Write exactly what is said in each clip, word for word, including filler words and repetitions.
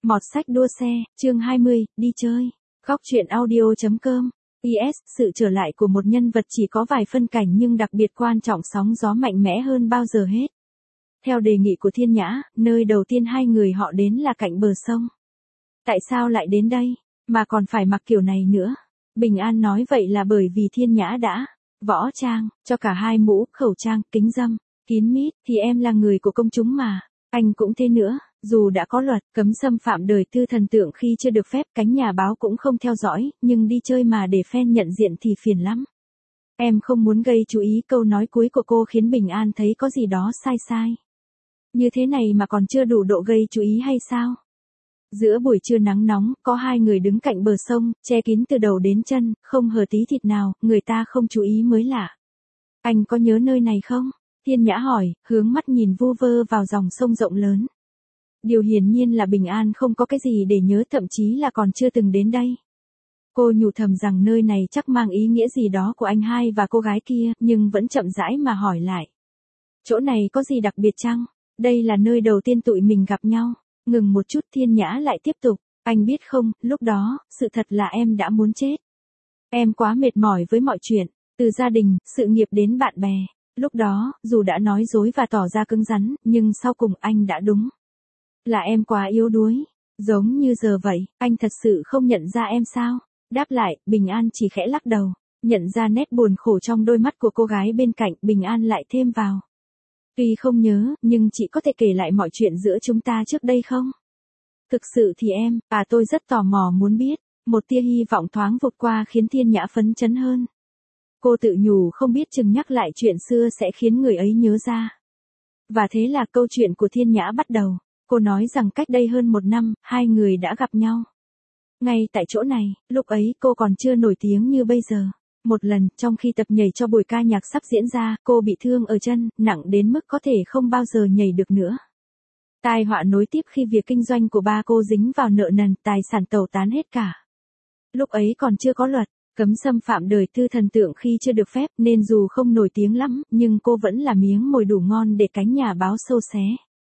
Mọt sách đua xe, chương hai mươi, đi chơi. Góc truyện audio chấm com. pê ét, sự trở lại của một nhân vật chỉ có vài phân cảnh nhưng đặc biệt quan trọng, sóng gió mạnh mẽ hơn bao giờ hết. Theo đề nghị của Thiên Nhã, nơi đầu tiên hai người họ đến là cạnh bờ sông. Tại sao lại đến đây, mà còn phải mặc kiểu này nữa? Bình An nói vậy là bởi vì Thiên Nhã đã võ trang cho cả hai mũ, khẩu trang, kính râm, kín mít, thì em là người của công chúng mà. Anh cũng thế nữa, dù đã có luật cấm xâm phạm đời tư thần tượng khi chưa được phép, cánh nhà báo cũng không theo dõi, nhưng đi chơi mà để fan nhận diện thì phiền lắm. Em không muốn gây chú ý. Câu nói cuối của cô khiến Bình An thấy có gì đó sai sai. Như thế này mà còn chưa đủ độ gây chú ý hay sao? Giữa buổi trưa nắng nóng, có hai người đứng cạnh bờ sông, che kín từ đầu đến chân, không hở tí thịt nào, người ta không chú ý mới lạ. Anh có nhớ nơi này không? Thiên Nhã hỏi, hướng mắt nhìn vu vơ vào dòng sông rộng lớn. Điều hiển nhiên là Bình An không có cái gì để nhớ, thậm chí là còn chưa từng đến đây. Cô nhủ thầm rằng nơi này chắc mang ý nghĩa gì đó của anh hai và cô gái kia, nhưng vẫn chậm rãi mà hỏi lại. Chỗ này có gì đặc biệt chăng? Đây là nơi đầu tiên tụi mình gặp nhau. Ngừng một chút, Thiên Nhã lại tiếp tục. Anh biết không, lúc đó, sự thật là em đã muốn chết. Em quá mệt mỏi với mọi chuyện, từ gia đình, sự nghiệp đến bạn bè. Lúc đó, dù đã nói dối và tỏ ra cứng rắn, nhưng sau cùng anh đã đúng. Là em quá yếu đuối. Giống như giờ vậy, anh thật sự không nhận ra em sao? Đáp lại, Bình An chỉ khẽ lắc đầu. Nhận ra nét buồn khổ trong đôi mắt của cô gái bên cạnh, Bình An lại thêm vào. Tuy không nhớ, nhưng chị có thể kể lại mọi chuyện giữa chúng ta trước đây không? Thực sự thì em, à tôi rất tò mò muốn biết. Một tia hy vọng thoáng vụt qua khiến Thiên Nhã phấn chấn hơn. Cô tự nhủ không biết chừng nhắc lại chuyện xưa sẽ khiến người ấy nhớ ra. Và thế là câu chuyện của Thiên Nhã bắt đầu. Cô nói rằng cách đây hơn một năm, hai người đã gặp nhau. Ngay tại chỗ này, lúc ấy cô còn chưa nổi tiếng như bây giờ. Một lần, trong khi tập nhảy cho buổi ca nhạc sắp diễn ra, cô bị thương ở chân, nặng đến mức có thể không bao giờ nhảy được nữa. Tai họa nối tiếp khi việc kinh doanh của ba cô dính vào nợ nần, tài sản tẩu tán hết cả. Lúc ấy còn chưa có luật cấm xâm phạm đời tư thần tượng khi chưa được phép, nên dù không nổi tiếng lắm, nhưng cô vẫn là miếng mồi đủ ngon để cánh nhà báo sâu xé.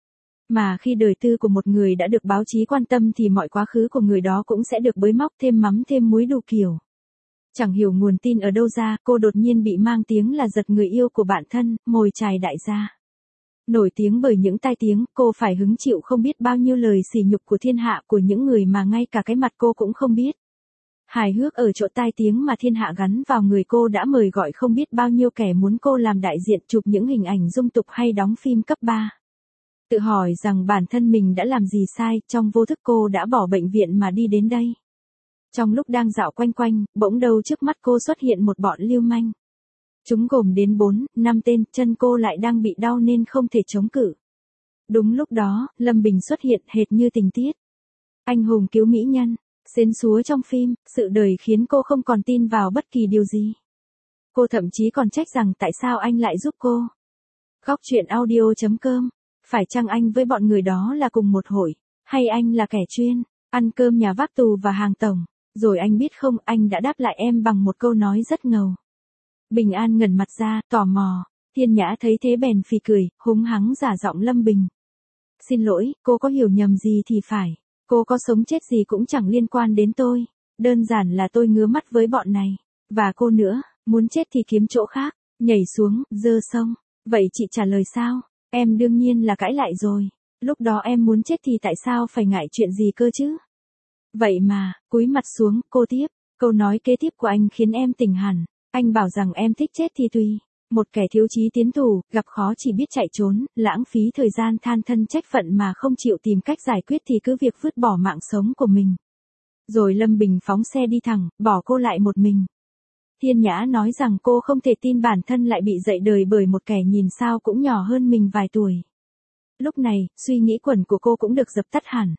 Mà khi đời tư của một người đã được báo chí quan tâm thì mọi quá khứ của người đó cũng sẽ được bới móc thêm mắm thêm muối đủ kiểu. Chẳng hiểu nguồn tin ở đâu ra, cô đột nhiên bị mang tiếng là giật người yêu của bạn thân, mồi chài đại gia. Nổi tiếng bởi những tai tiếng, cô phải hứng chịu không biết bao nhiêu lời sỉ nhục của thiên hạ, của những người mà ngay cả cái mặt cô cũng không biết. Hài hước ở chỗ tai tiếng mà thiên hạ gắn vào người cô đã mời gọi không biết bao nhiêu kẻ muốn cô làm đại diện, chụp những hình ảnh dung tục hay đóng phim cấp ba. Tự hỏi rằng bản thân mình đã làm gì sai, trong vô thức cô đã bỏ bệnh viện mà đi đến đây. Trong lúc đang dạo quanh quanh, bỗng đâu trước mắt cô xuất hiện một bọn lưu manh. Chúng gồm đến bốn, năm tên, chân cô lại đang bị đau nên không thể chống cự. Đúng lúc đó, Lâm Bình xuất hiện hệt như tình tiết. Anh hùng cứu mỹ nhân, xến xúa trong phim, sự đời khiến cô không còn tin vào bất kỳ điều gì. Cô thậm chí còn trách rằng tại sao anh lại giúp cô. Góc truyện audio chấm com. Phải chăng anh với bọn người đó là cùng một hội, hay anh là kẻ chuyên ăn cơm nhà vác tù và hàng tổng? Rồi anh biết không, anh đã đáp lại em bằng một câu nói rất ngầu. Bình An ngẩn mặt ra, tò mò. Thiên Nhã thấy thế bèn phì cười, húng hắng giả giọng Lâm Bình. Xin lỗi, cô có hiểu nhầm gì thì phải. Cô có sống chết gì cũng chẳng liên quan đến tôi. Đơn giản là tôi ngứa mắt với bọn này. Và cô nữa, muốn chết thì kiếm chỗ khác, nhảy xuống, dơ sông. Vậy chị trả lời sao? Em đương nhiên là cãi lại rồi. Lúc đó em muốn chết thì tại sao phải ngại chuyện gì cơ chứ? Vậy mà, cúi mặt xuống, cô tiếp. Câu nói kế tiếp của anh khiến em tỉnh hẳn. Anh bảo rằng em thích chết thì tùy. Một kẻ thiếu chí tiến tù, gặp khó chỉ biết chạy trốn, lãng phí thời gian than thân trách phận mà không chịu tìm cách giải quyết thì cứ việc vứt bỏ mạng sống của mình. Rồi Lâm Bình phóng xe đi thẳng, bỏ cô lại một mình. Thiên Nhã nói rằng cô không thể tin bản thân lại bị dạy đời bởi một kẻ nhìn sao cũng nhỏ hơn mình vài tuổi. Lúc này, suy nghĩ quẩn của cô cũng được dập tắt hẳn.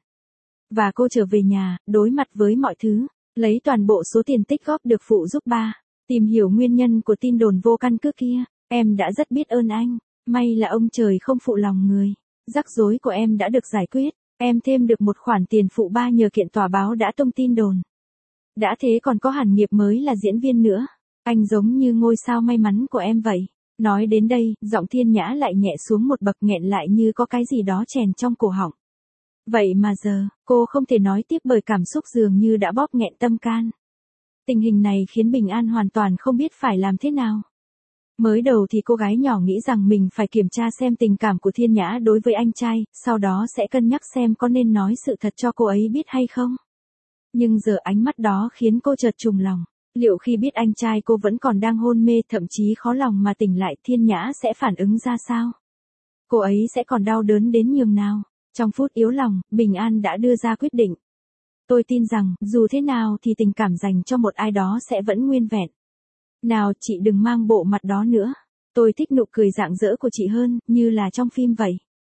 Và cô trở về nhà, đối mặt với mọi thứ, lấy toàn bộ số tiền tích góp được phụ giúp ba tìm hiểu nguyên nhân của tin đồn vô căn cứ kia. Em đã rất biết ơn anh, may là ông trời không phụ lòng người. Rắc rối của em đã được giải quyết, em thêm được một khoản tiền phụ ba nhờ kiện tòa báo đã tung tin đồn. Đã thế còn có hẳn nghiệp mới là diễn viên nữa. Anh giống như ngôi sao may mắn của em vậy. Nói đến đây, giọng Thiên Nhã lại nhẹ xuống một bậc, nghẹn lại như có cái gì đó chèn trong cổ họng. Vậy mà giờ, cô không thể nói tiếp bởi cảm xúc dường như đã bóp nghẹn tâm can. Tình hình này khiến Bình An hoàn toàn không biết phải làm thế nào. Mới đầu thì cô gái nhỏ nghĩ rằng mình phải kiểm tra xem tình cảm của Thiên Nhã đối với anh trai, sau đó sẽ cân nhắc xem có nên nói sự thật cho cô ấy biết hay không. Nhưng giờ ánh mắt đó khiến cô chợt trùng lòng. Liệu khi biết anh trai cô vẫn còn đang hôn mê, thậm chí khó lòng mà tỉnh lại, Thiên Nhã sẽ phản ứng ra sao? Cô ấy sẽ còn đau đớn đến nhường nào? Trong phút yếu lòng, Bình An đã đưa ra quyết định. Tôi tin rằng, dù thế nào thì tình cảm dành cho một ai đó sẽ vẫn nguyên vẹn. Nào chị đừng mang bộ mặt đó nữa. Tôi thích nụ cười rạng rỡ của chị hơn, như là trong phim vậy.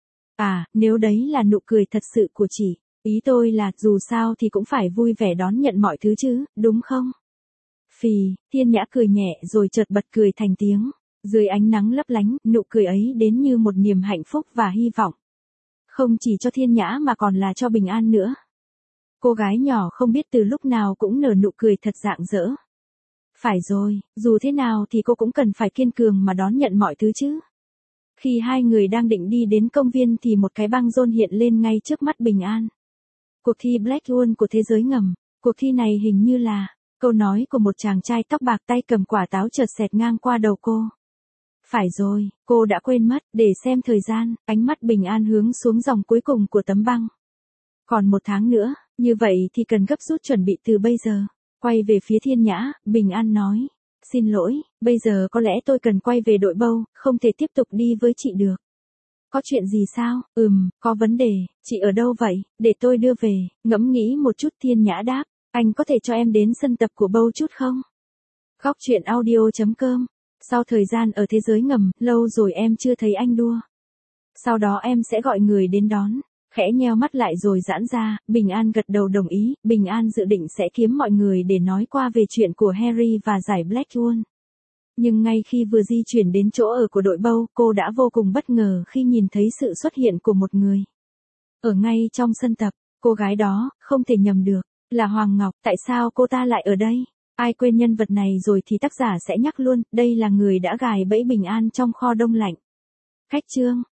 À, nếu đấy là nụ cười thật sự của chị. Ý tôi là, dù sao thì cũng phải vui vẻ đón nhận mọi thứ chứ, đúng không? Phì, Thiên Nhã cười nhẹ rồi chợt bật cười thành tiếng. Dưới ánh nắng lấp lánh, nụ cười ấy đến như một niềm hạnh phúc và hy vọng. Không chỉ cho Thiên Nhã mà còn là cho Bình An nữa. Cô gái nhỏ không biết từ lúc nào cũng nở nụ cười thật rạng rỡ. Phải rồi, dù thế nào thì cô cũng cần phải kiên cường mà đón nhận mọi thứ chứ. Khi hai người đang định đi đến công viên thì một cái băng rôn hiện lên ngay trước mắt Bình An. Cuộc thi Black Wall của thế giới ngầm. Cuộc thi này hình như là câu nói của một chàng trai tóc bạc tay cầm quả táo chợt xẹt ngang qua đầu cô. Phải rồi, cô đã quên mất, để xem thời gian, ánh mắt Bình An hướng xuống dòng cuối cùng của tấm băng. Còn một tháng nữa, như vậy thì cần gấp rút chuẩn bị từ bây giờ. Quay về phía Thiên Nhã, Bình An nói. Xin lỗi, bây giờ có lẽ tôi cần quay về đội bầu, không thể tiếp tục đi với chị được. Có chuyện gì sao? Ừm, có vấn đề, chị ở đâu vậy? Để tôi đưa về, ngẫm nghĩ một chút. Thiên Nhã đáp. Anh có thể cho em đến sân tập của bầu chút không? Góc truyện audio chấm com. Sau thời gian ở thế giới ngầm, lâu rồi em chưa thấy anh đua. Sau đó em sẽ gọi người đến đón. Khẽ nheo mắt lại rồi giãn ra, Bình An gật đầu đồng ý. Bình An dự định sẽ kiếm mọi người để nói qua về chuyện của Harry và giải Black Wall. Nhưng ngay khi vừa di chuyển đến chỗ ở của đội bầu, cô đã vô cùng bất ngờ khi nhìn thấy sự xuất hiện của một người. Ở ngay trong sân tập, cô gái đó, không thể nhầm được, là Hoàng Ngọc. Tại sao cô ta lại ở đây? Ai quên nhân vật này rồi thì tác giả sẽ nhắc luôn, đây là người đã gài bẫy Bình An trong kho đông lạnh. Khách chương.